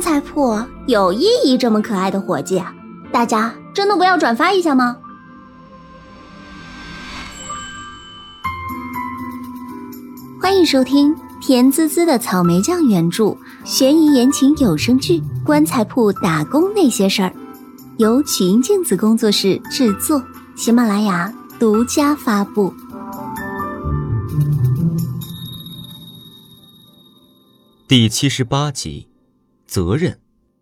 棺材铺有意义这么可爱的伙计，大家真的不要转发一下吗？欢迎收听甜滋滋的草莓酱原著悬疑言情有声剧《棺材铺打工那些事儿》，由曲音镜子工作室制作，喜马拉雅独家发布。 第78集，责任。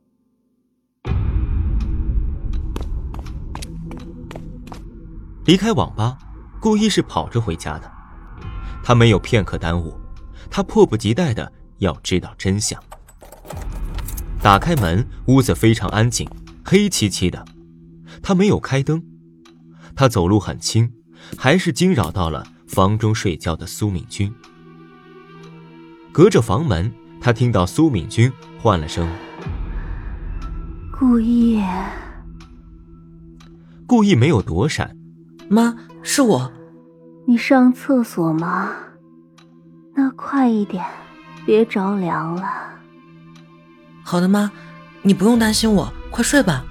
离开网吧，顾一是跑着回家的。他没有片刻耽误，他迫不及待地要知道真相。打开门，屋子非常安静，黑漆漆的。他没有开灯，他走路很轻，还是惊扰到了房中睡觉的苏敏君。隔着房门，他听到苏敏君唤了声顾一。 顾一没有躲闪。 妈，是我。 你上厕所吗？那快一点，别着凉了。 好的妈，你不用担心我，快睡吧。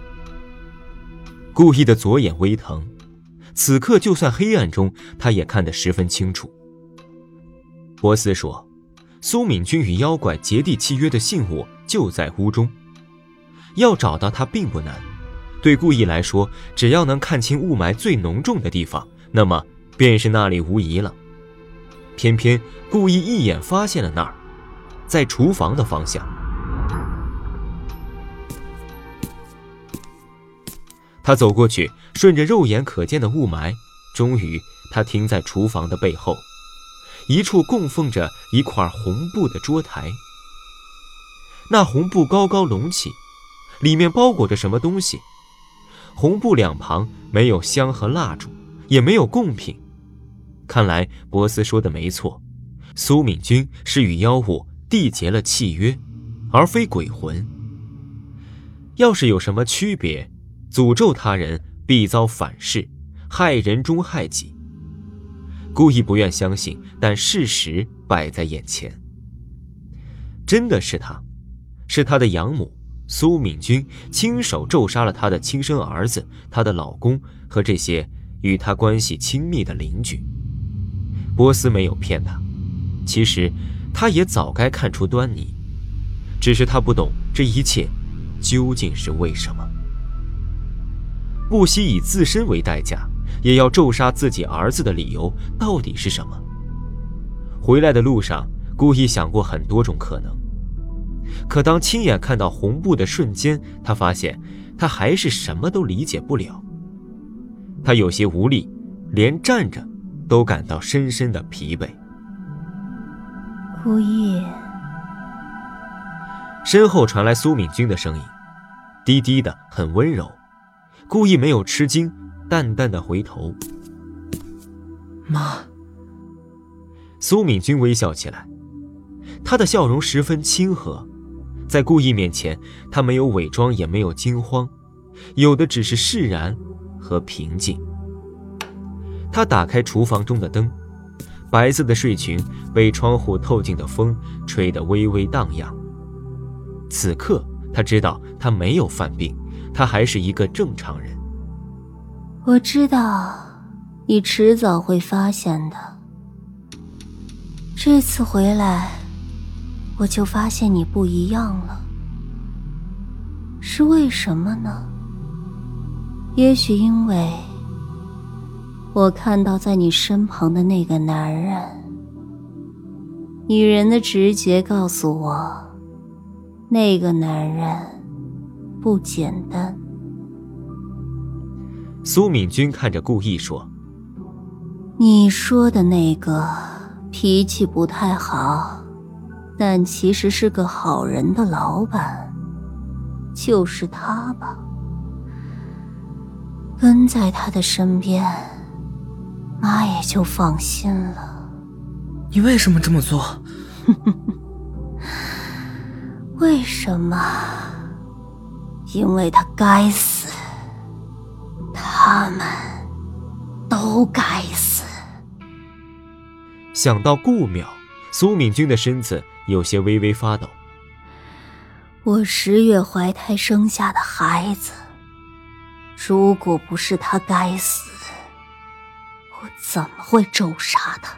顾一的左眼微疼，此刻就算黑暗中他也看得十分清楚。波斯说，苏敏君与妖怪结缔契约的信物就在屋中，要找到它并不难，对顾一来说，只要能看清雾霾最浓重的地方，那么便是那里无疑了。偏偏顾一一眼发现了那儿，在厨房的方向。他走过去，顺着肉眼可见的雾霾，终于他停在厨房的背后，一处供奉着一块红布的桌台。那红布高高隆起，里面包裹着什么东西。红布两旁没有香和蜡烛，也没有贡品。看来波斯说的没错，苏敏君是与妖物缔结了契约，而非鬼魂。要是有什么区别，诅咒他人必遭反噬，害人终害己。故意不愿相信，但事实摆在眼前。真的是他，是他的养母苏敏君亲手咒杀了他的亲生儿子、他的老公和这些与他关系亲密的邻居。波斯没有骗他，其实他也早该看出端倪，只是他不懂这一切究竟是为什么。不惜以自身为代价，也要咒杀自己儿子的理由到底是什么？回来的路上，故意想过很多种可能，可当亲眼看到红布的瞬间，他发现他还是什么都理解不了。他有些无力，连站着都感到深深的疲惫。 顾一。 身后传来苏敏君的声音，低低的，很温柔。故意没有吃惊，淡淡的回头。 妈。 苏敏君微笑起来，她的笑容十分亲和，在顾意面前，她没有伪装，也没有惊慌，有的只是释然和平静。她打开厨房中的灯，白色的睡裙被窗户透进的风吹得微微荡漾。此刻她知道她没有犯病，她还是一个正常人。 我知道你迟早会发现的，这次回来我就发现你不一样了。是为什么呢？也许因为我看到在你身旁的那个男人。女人的直觉告诉我，那个男人不简单。 苏敏君看着顾意说， 你说的那个脾气不太好，但其实是个好人的老板，就是他吧？跟在他的身边，妈也就放心了。 你为什么这么做？ 为什么？因为他该死，他们都该死。 想到顾淼，苏敏君的身子有些微微发抖。 我10月怀胎生下的孩子，如果不是他该死，我怎么会咒杀他？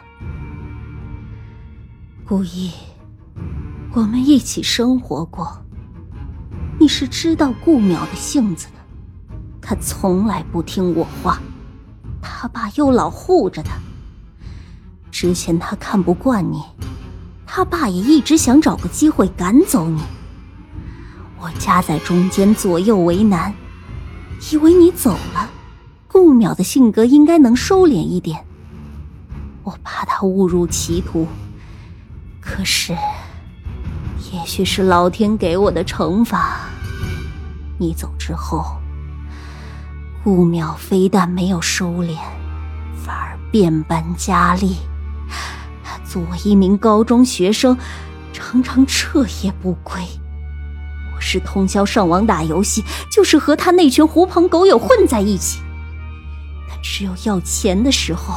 顾意，我们一起生活过，你是知道顾淼的性子的。他从来不听我话，他爸又老护着他。之前他看不惯你，他爸也一直想找个机会赶走你。我夹在中间，左右为难，以为你走了，顾淼的性格应该能收敛一点。我怕他误入歧途，可是也许是老天给我的惩罚。你走之后，顾淼非但没有收敛，反而变本加厉。他作为一名高中学生，常常彻夜不归。我是通宵上网打游戏，就是和他那群狐朋狗友混在一起。他只有要钱的时候，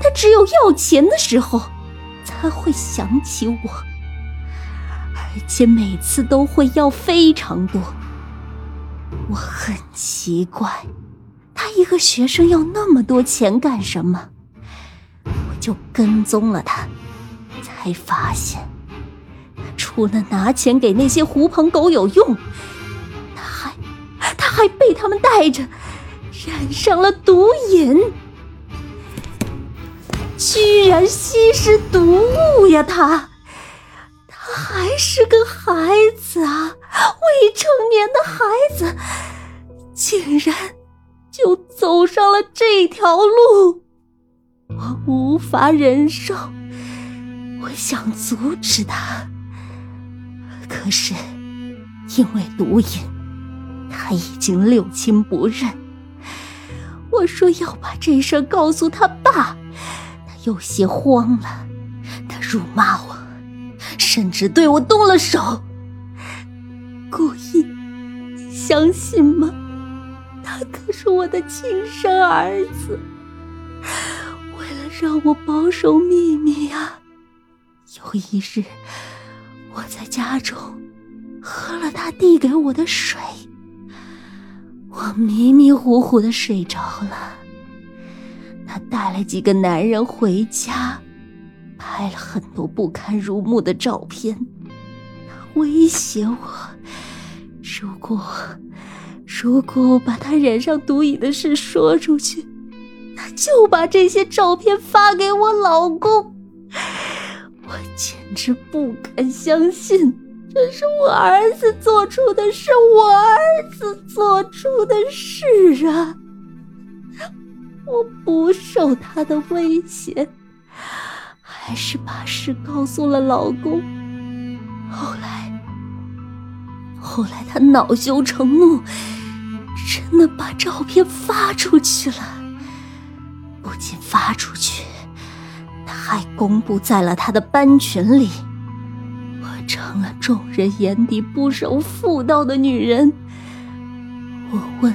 才会想起我，而且每次都会要非常多。我很奇怪，他一个学生要那么多钱干什么？我就跟踪了他，才发现他除了拿钱给那些狐朋狗友用，他还被他们带着染上了毒瘾，居然吸食毒物呀！他还是个孩子啊，未成年的孩子，竟然就走上了这条路。我无法忍受，我想阻止他，可是因为毒瘾，他已经六亲不认。我说要把这事告诉他爸，他有些慌了，他辱骂我，甚至对我动了手。顾意，你相信吗？他可是我的亲生儿子。为了让我保守秘密啊，有一日我在家中喝了他递给我的水，我迷迷糊糊地睡着了。他带了几个男人回家，拍了很多不堪入目的照片。他威胁我，如果我把他染上毒瘾的事说出去，他就把这些照片发给我老公。我简直不敢相信，这是我儿子做出的事，啊！我不受他的威胁，还是把事告诉了老公。后来他恼羞成怒，真的把照片发出去了。不仅发出去，他还公布在了他的班群里。我成了众人眼底不守妇道的女人。我问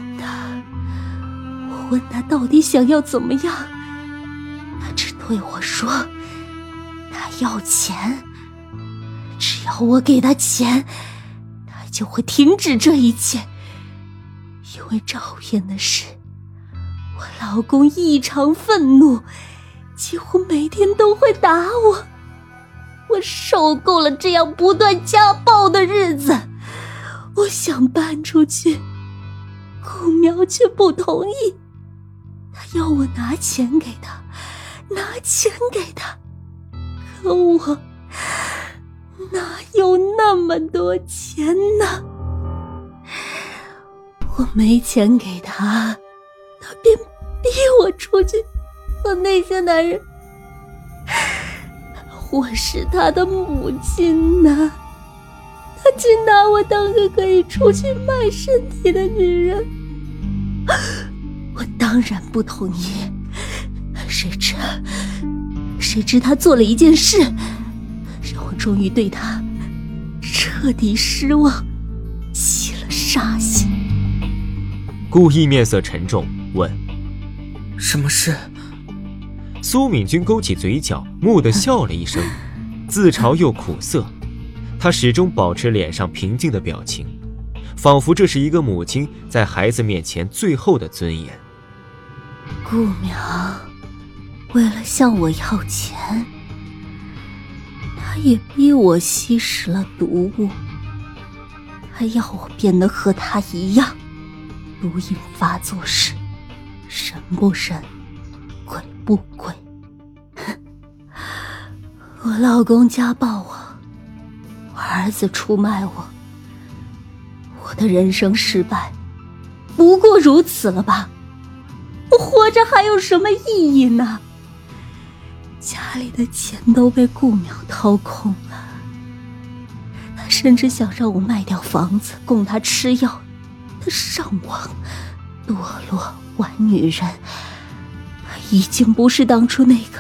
他到底想要怎么样，他只对我说他要钱，只要我给他钱，他就会停止这一切。因为照片的事，我老公异常愤怒，几乎每天都会打我。我受够了这样不断家暴的日子，我想搬出去，顾淼却不同意。他要我拿钱给他，可我哪有那么多钱呢？我没钱给他，他便逼我出去和那些男人。我是他的母亲呐，他竟拿我当个可以出去卖身体的女人。我当然不同意，谁知他做了一件事，让我终于对他彻底失望，起了杀心。 顾意面色沉重，问： 什么事？ 苏敏君勾起嘴角，木地笑了一声，自嘲又苦涩。 他始终保持脸上平静的表情，仿佛这是一个母亲在孩子面前最后的尊严。 顾苗为了向我要钱，他也逼我吸食了毒物，还要我变得和他一样，毒瘾发作时神不神，鬼不鬼。我老公家暴我，我儿子出卖我，我的人生失败不过如此了吧？我活着还有什么意义呢？家里的钱都被顾淼掏空了，他甚至想让我卖掉房子供他吃药，他上网堕落玩女人，他已经不是当初那个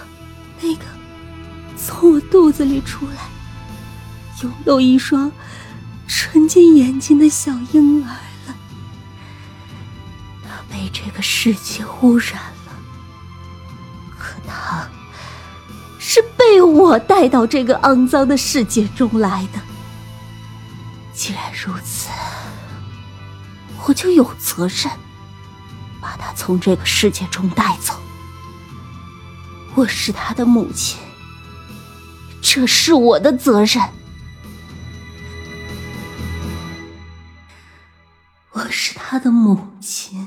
从我肚子里出来拥有一双纯净眼睛的小婴儿了。他被这个世界污染了，可他是被我带到这个肮脏的世界中来的。既然如此，我就有责任把他从这个世界中带走。我是他的母亲，这是我的责任。我是他的母亲，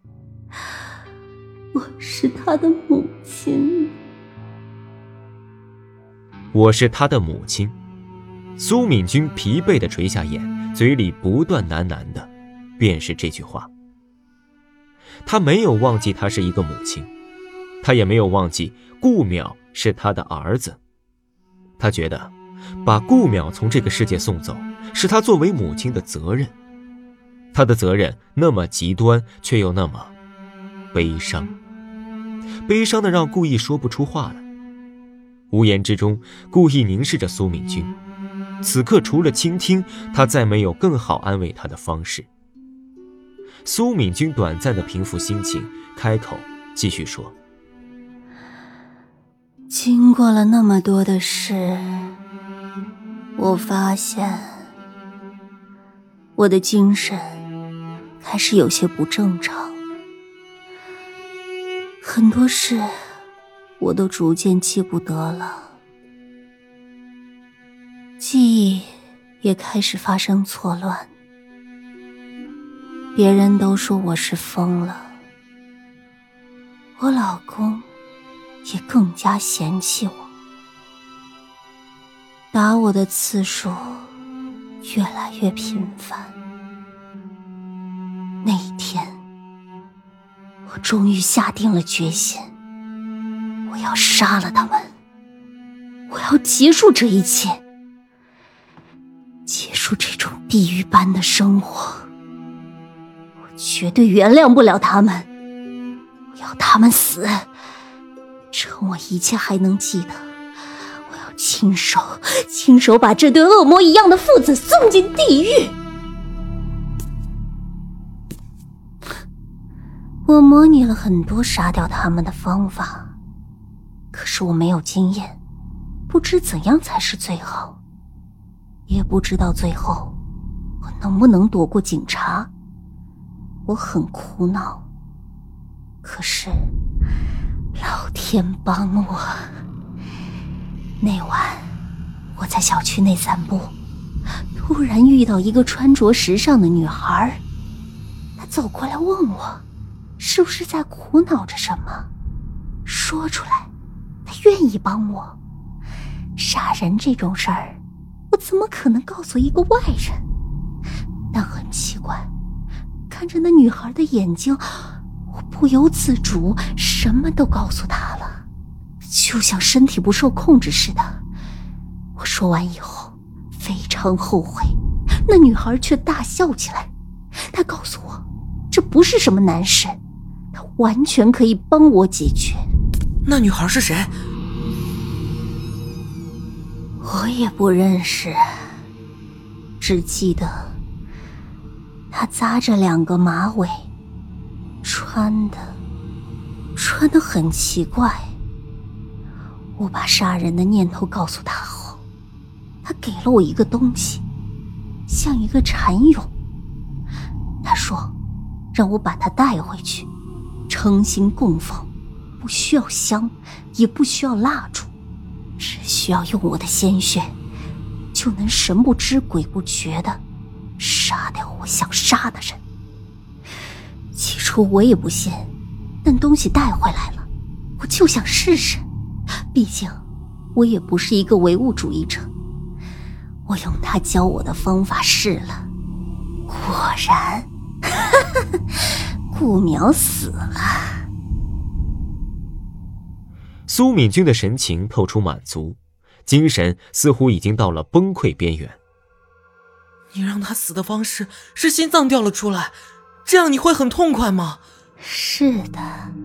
我是他的母亲。 我是他的母亲。苏敏君疲惫地垂下眼，嘴里不断喃喃的，便是这句话。他没有忘记他是一个母亲，他也没有忘记顾淼是他的儿子。他觉得把顾淼从这个世界送走，是他作为母亲的责任。他的责任那么极端，却又那么悲伤，悲伤的让顾意说不出话来。无言之中，顾意凝视着苏敏君，此刻除了倾听，他再没有更好安慰他的方式。苏敏君短暂的平复心情，开口继续说： 经过了那么多的事，我发现我的精神开始有些不正常，很多事我都逐渐记不得了，记忆也开始发生错乱。别人都说我是疯了，我老公也更加嫌弃我，打我的次数越来越频繁。那一天，我终于下定了决心，我要杀了他们，我要结束这一切，结束这种地狱般的生活。我绝对原谅不了他们，我要他们死，趁我一切还能记得，我要亲手把这对恶魔一样的父子送进地狱。我模拟了很多杀掉他们的方法，可是我没有经验，不知怎样才是最好，也不知道最后我能不能躲过警察。我很苦恼，可是老天帮我。那晚我在小区内散步，突然遇到一个穿着时尚的女孩，她走过来问我是不是在苦恼着什么，说出来她愿意帮我。杀人这种事儿我怎么可能告诉一个外人？但很奇怪，看着那女孩的眼睛，我不由自主什么都告诉她了，就像身体不受控制似的。我说完以后非常后悔，那女孩却大笑起来。她告诉我这不是什么难事，她完全可以帮我解决。 那女孩是谁？ 我也不认识，只记得她扎着2个马尾，穿得很奇怪。我把杀人的念头告诉她后， 他给了我一个东西，像一个蚕蛹。他说让我把它带回去，诚心供奉，不需要香，也不需要蜡烛，只需要用我的鲜血，就能神不知鬼不觉地杀掉我想杀的人。起初我也不信，但东西带回来了，我就想试试，毕竟我也不是一个唯物主义者。我用他教我的方法试了，果然顾苗死了。 苏敏君的神情透出满足，精神似乎已经到了崩溃边缘。 你让他死的方式是心脏掉了出来，这样你会很痛快吗？ 是的，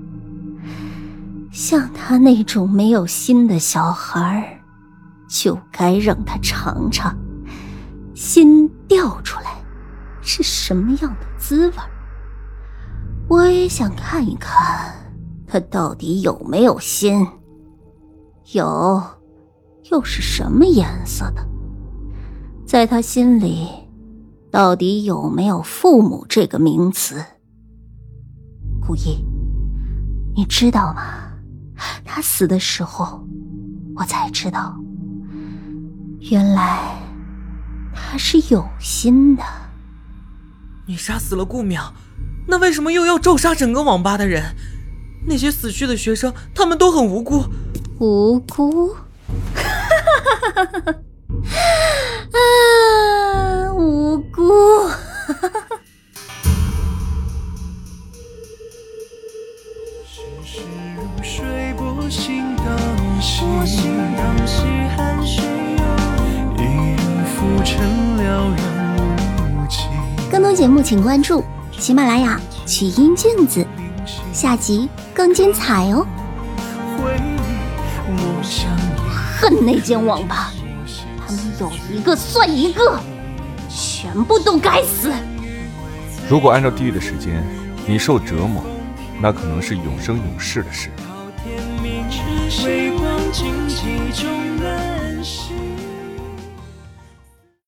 像他那种没有心的小孩，就该让他尝尝心掉出来是什么样的滋味。我也想看一看他到底有没有心，有又是什么颜色的，在他心里到底有没有父母这个名词。顾一，你知道吗？他死的时候我才知道，原来他是有心的。 你杀死了顾淼，那为什么又要咒杀整个网吧的人？那些死去的学生，他们都很无辜。 无辜？无辜。 水波心荡兮，寒水涌，一人浮沉了然无情。 更多节目请关注喜马拉雅曲音镜子，下集更精彩哦。恨那间网吧，他们有一个算一个，全部都该死。 如果按照地狱的时间，你受折磨，那可能是永生永世的事。 微光荆棘中难识。